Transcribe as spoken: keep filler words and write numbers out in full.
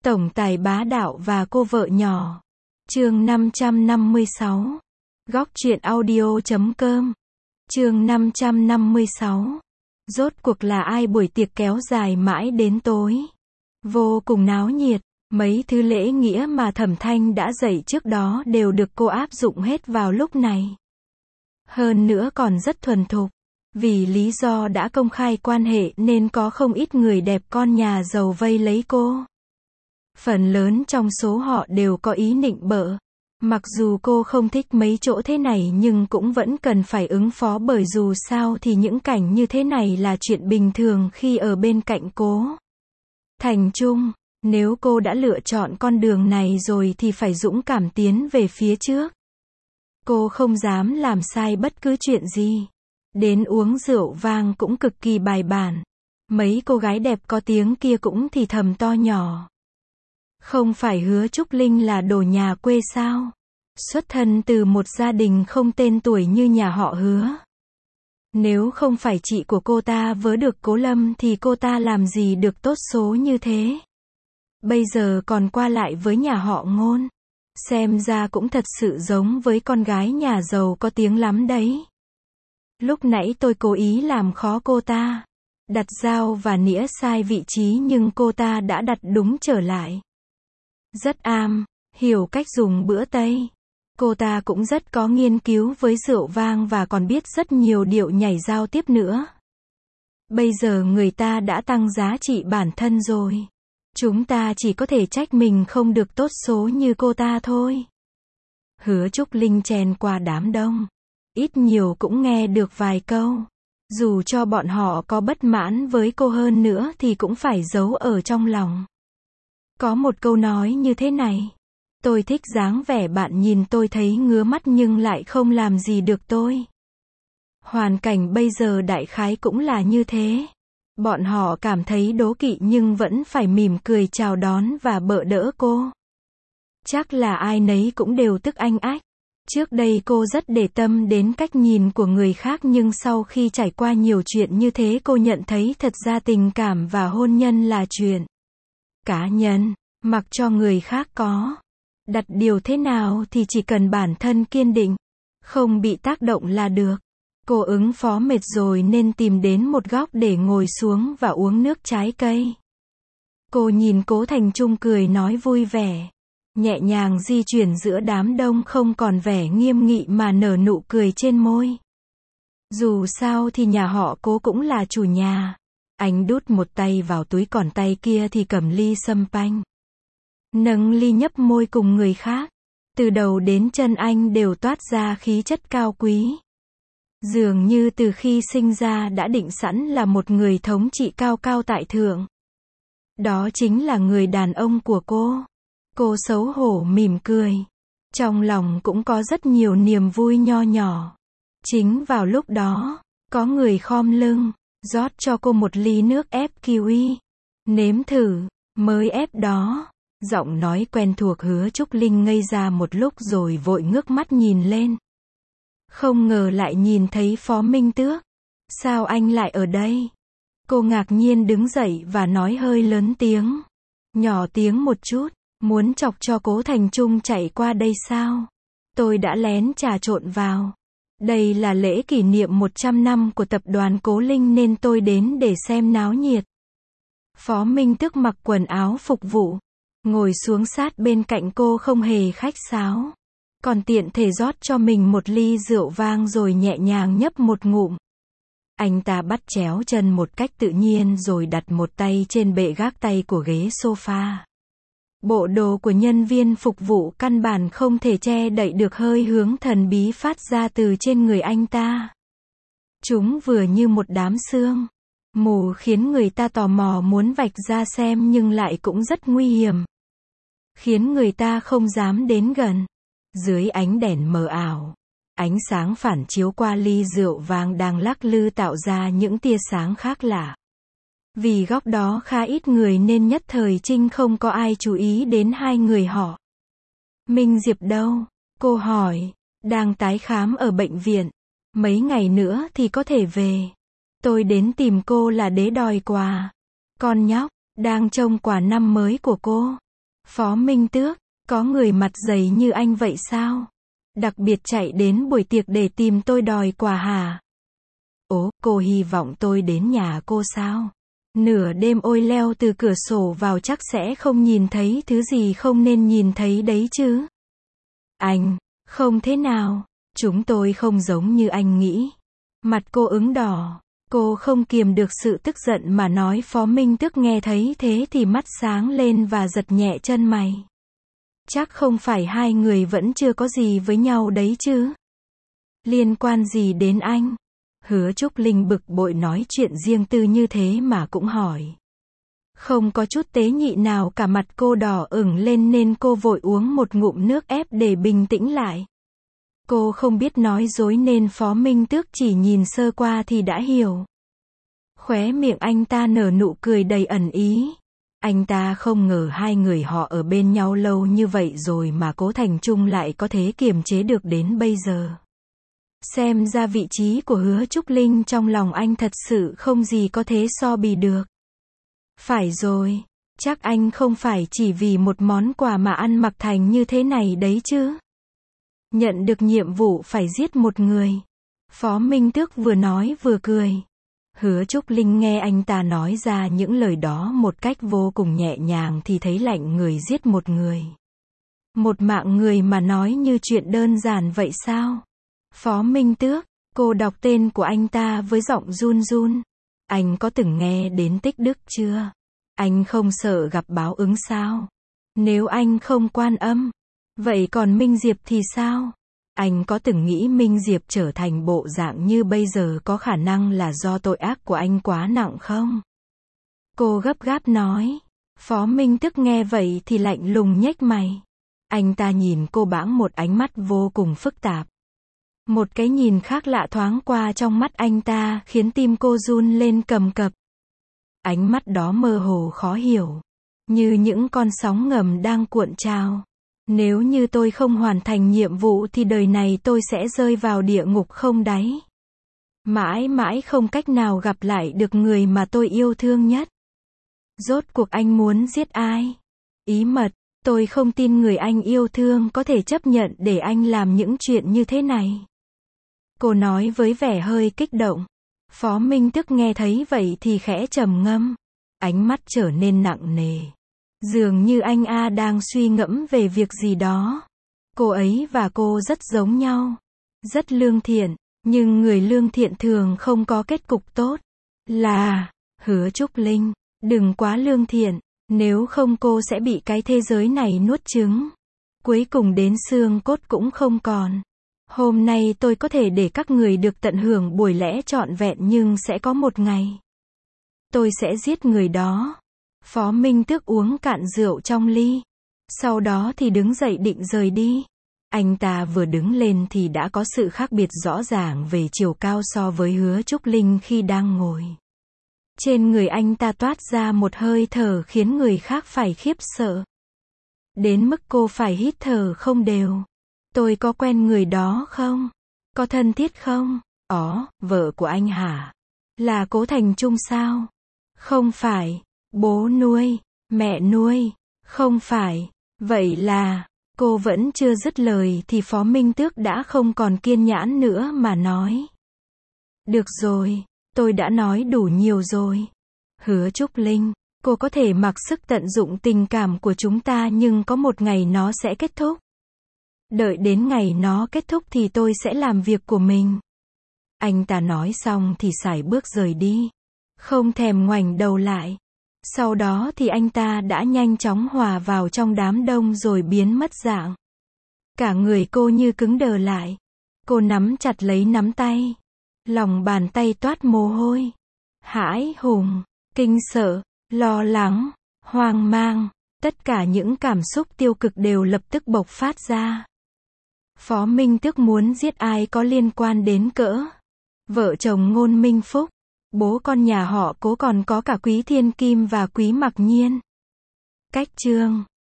Tổng tài bá đạo và cô vợ nhỏ. Chương năm trăm năm mươi sáu. Góc truyện audio chấm com. Chương năm trăm năm mươi sáu. Rốt cuộc là ai buổi tiệc kéo dài mãi đến tối. Vô cùng náo nhiệt, mấy thứ lễ nghĩa mà Thẩm Thanh đã dạy trước đó đều được cô áp dụng hết vào lúc này. Hơn nữa còn rất thuần thục. Vì lý do đã công khai quan hệ nên có không ít người đẹp con nhà giàu vây lấy cô. Phần lớn trong số họ đều có ý nịnh bợ. Mặc dù cô không thích mấy chỗ thế này nhưng cũng vẫn cần phải ứng phó, bởi dù sao thì những cảnh như thế này là chuyện bình thường khi ở bên cạnh Cố Thành Trung. Nếu cô đã lựa chọn con đường này rồi thì phải dũng cảm tiến về phía trước. Cô không dám làm sai bất cứ chuyện gì. Đến uống rượu vang cũng cực kỳ bài bản. Mấy cô gái đẹp có tiếng kia cũng thì thầm to nhỏ. Không phải Hứa Trúc Linh là đồ nhà quê sao? Xuất thân từ một gia đình không tên tuổi như nhà họ Hứa. Nếu không phải chị của cô ta vớ được Cố Lâm thì cô ta làm gì được tốt số như thế? Bây giờ còn qua lại với nhà họ Ngôn. Xem ra cũng thật sự giống với con gái nhà giàu có tiếng lắm đấy. Lúc nãy tôi cố ý làm khó cô ta. Đặt dao và nĩa sai vị trí nhưng cô ta đã đặt đúng trở lại. Rất am, hiểu cách dùng bữa Tây. Cô ta cũng rất có nghiên cứu với rượu vang và còn biết rất nhiều điệu nhảy giao tiếp nữa. Bây giờ người ta đã tăng giá trị bản thân rồi. Chúng ta chỉ có thể trách mình không được tốt số như cô ta thôi. Hứa Trúc Linh chen qua đám đông. Ít nhiều cũng nghe được vài câu. Dù cho bọn họ có bất mãn với cô hơn nữa thì cũng phải giấu ở trong lòng. Có một câu nói như thế này. Tôi thích dáng vẻ bạn nhìn tôi thấy ngứa mắt nhưng lại không làm gì được tôi. Hoàn cảnh bây giờ đại khái cũng là như thế. Bọn họ cảm thấy đố kỵ nhưng vẫn phải mỉm cười chào đón và bợ đỡ cô. Chắc là ai nấy cũng đều tức anh ách. Trước đây cô rất để tâm đến cách nhìn của người khác nhưng sau khi trải qua nhiều chuyện như thế cô nhận thấy thật ra tình cảm và hôn nhân là chuyện cá nhân, mặc cho người khác có đặt điều thế nào thì chỉ cần bản thân kiên định, không bị tác động là được. Cô ứng phó mệt rồi nên tìm đến một góc để ngồi xuống và uống nước trái cây. Cô nhìn Cố Thành Trung cười nói vui vẻ, nhẹ nhàng di chuyển giữa đám đông không còn vẻ nghiêm nghị mà nở nụ cười trên môi. Dù sao thì nhà họ Cố cũng là chủ nhà. Anh đút một tay vào túi còn tay kia thì cầm ly sâm panh. Nâng ly nhấp môi cùng người khác. Từ đầu đến chân anh đều toát ra khí chất cao quý. Dường như từ khi sinh ra đã định sẵn là một người thống trị cao cao tại thượng. Đó chính là người đàn ông của cô. Cô xấu hổ mỉm cười. Trong lòng cũng có rất nhiều niềm vui nho nhỏ. Chính vào lúc đó, có người khom lưng, rót cho cô một ly nước ép kiwi. Nếm thử, mới ép đó. Giọng nói quen thuộc Hứa Trúc Linh ngây ra một lúc rồi vội ngước mắt nhìn lên. Không ngờ lại nhìn thấy Phó Minh Tước. Sao anh lại ở đây? Cô ngạc nhiên đứng dậy và nói hơi lớn tiếng. Nhỏ tiếng một chút, muốn chọc cho Cố Thành Trung chạy qua đây sao? Tôi đã lén trà trộn vào. Đây là lễ kỷ niệm một trăm năm của tập đoàn Cố Linh nên tôi đến để xem náo nhiệt. Phó Minh Tước mặc quần áo phục vụ, ngồi xuống sát bên cạnh cô không hề khách sáo. Còn tiện thể rót cho mình một ly rượu vang rồi nhẹ nhàng nhấp một ngụm. Anh ta bắt chéo chân một cách tự nhiên rồi đặt một tay trên bệ gác tay của ghế sofa. Bộ đồ của nhân viên phục vụ căn bản không thể che đậy được hơi hướng thần bí phát ra từ trên người anh ta. Chúng vừa như một đám sương mù khiến người ta tò mò muốn vạch ra xem nhưng lại cũng rất nguy hiểm. Khiến người ta không dám đến gần. Dưới ánh đèn mờ ảo, ánh sáng phản chiếu qua ly rượu vang đang lắc lư tạo ra những tia sáng khác lạ. Vì góc đó khá ít người nên nhất thời Trinh không có ai chú ý đến hai người họ. Minh Diệp đâu? Cô hỏi. Đang tái khám ở bệnh viện. Mấy ngày nữa thì có thể về. Tôi đến tìm cô là để đòi quà. Con nhóc, đang trông quà năm mới của cô. Phó Minh Tước, có người mặt dày như anh vậy sao? Đặc biệt chạy đến buổi tiệc để tìm tôi đòi quà hả? Ố, cô hy vọng tôi đến nhà cô sao? Nửa đêm ôi leo từ cửa sổ vào chắc sẽ không nhìn thấy thứ gì không nên nhìn thấy đấy chứ. Anh, không thế nào, chúng tôi không giống như anh nghĩ. Mặt cô ửng đỏ, cô không kiềm được sự tức giận mà nói. Phó Minh Tước nghe thấy thế thì mắt sáng lên và giật nhẹ chân mày. Chắc không phải hai người vẫn chưa có gì với nhau đấy chứ? Liên quan gì đến anh? Hứa Trúc Linh bực bội nói chuyện riêng tư như thế mà cũng hỏi. Không có chút tế nhị nào cả, mặt cô đỏ ửng lên nên cô vội uống một ngụm nước ép để bình tĩnh lại. Cô không biết nói dối nên Phó Minh Tước chỉ nhìn sơ qua thì đã hiểu. Khóe miệng anh ta nở nụ cười đầy ẩn ý. Anh ta không ngờ hai người họ ở bên nhau lâu như vậy rồi mà Cố Thành Trung lại có thể kiềm chế được đến bây giờ. Xem ra vị trí của Hứa Trúc Linh trong lòng anh thật sự không gì có thể so bì được. Phải rồi, chắc anh không phải chỉ vì một món quà mà ăn mặc thành như thế này đấy chứ. Nhận được nhiệm vụ phải giết một người. Phó Minh Tước vừa nói vừa cười. Hứa Trúc Linh nghe anh ta nói ra những lời đó một cách vô cùng nhẹ nhàng thì thấy lạnh người. Giết một người. Một mạng người mà nói như chuyện đơn giản vậy sao? Phó Minh Tước, cô đọc tên của anh ta với giọng run run. Anh có từng nghe đến tích đức chưa? Anh không sợ gặp báo ứng sao? Nếu anh không Quan Âm, vậy còn Minh Diệp thì sao? Anh có từng nghĩ Minh Diệp trở thành bộ dạng như bây giờ có khả năng là do tội ác của anh quá nặng không? Cô gấp gáp nói. Phó Minh Tước nghe vậy thì lạnh lùng nhếch mày. Anh ta nhìn cô bãng một ánh mắt vô cùng phức tạp. Một cái nhìn khác lạ thoáng qua trong mắt anh ta khiến tim cô run lên cầm cập. Ánh mắt đó mơ hồ khó hiểu, như những con sóng ngầm đang cuộn trào. Nếu như tôi không hoàn thành nhiệm vụ thì đời này tôi sẽ rơi vào địa ngục không đáy. Mãi mãi không cách nào gặp lại được người mà tôi yêu thương nhất. Rốt cuộc anh muốn giết ai? Ý mật, tôi không tin người anh yêu thương có thể chấp nhận để anh làm những chuyện như thế này. Cô nói với vẻ hơi kích động. Phó Minh Tước nghe thấy vậy thì khẽ trầm ngâm. Ánh mắt trở nên nặng nề. Dường như anh A đang suy ngẫm về việc gì đó. Cô ấy và cô rất giống nhau. Rất lương thiện, nhưng người lương thiện thường không có kết cục tốt. Là, Hứa Trúc Linh, đừng quá lương thiện, nếu không cô sẽ bị cái thế giới này nuốt chửng. Cuối cùng đến xương cốt cũng không còn. Hôm nay tôi có thể để các người được tận hưởng buổi lễ trọn vẹn nhưng sẽ có một ngày tôi sẽ giết người đó. Phó Minh Tước uống cạn rượu trong ly. Sau đó thì đứng dậy định rời đi. Anh ta vừa đứng lên thì đã có sự khác biệt rõ ràng về chiều cao so với Hứa Trúc Linh khi đang ngồi. Trên người anh ta toát ra một hơi thở khiến người khác phải khiếp sợ. Đến mức cô phải hít thở không đều. Tôi có quen người đó không? Có thân thiết không? Ó, vợ của anh hả? Là Cố Thành Trung sao? Không phải. Bố nuôi, mẹ nuôi? Không phải. Vậy là, cô vẫn chưa dứt lời thì Phó Minh Tước đã không còn kiên nhẫn nữa mà nói. Được rồi, tôi đã nói đủ nhiều rồi. Hứa Trúc Linh, cô có thể mặc sức tận dụng tình cảm của chúng ta nhưng có một ngày nó sẽ kết thúc. Đợi đến ngày nó kết thúc thì tôi sẽ làm việc của mình. Anh ta nói xong thì sải bước rời đi. Không thèm ngoảnh đầu lại. Sau đó thì anh ta đã nhanh chóng hòa vào trong đám đông rồi biến mất dạng. Cả người cô như cứng đờ lại. Cô nắm chặt lấy nắm tay. Lòng bàn tay toát mồ hôi. Hãi hùng, kinh sợ, lo lắng, hoang mang. Tất cả những cảm xúc tiêu cực đều lập tức bộc phát ra. Phó Minh Tước muốn giết ai có liên quan đến cỡ vợ chồng Ngôn Minh Phúc, bố con nhà họ Cố, còn có cả Quý Thiên Kim và Quý Mặc Nhiên. Cách chương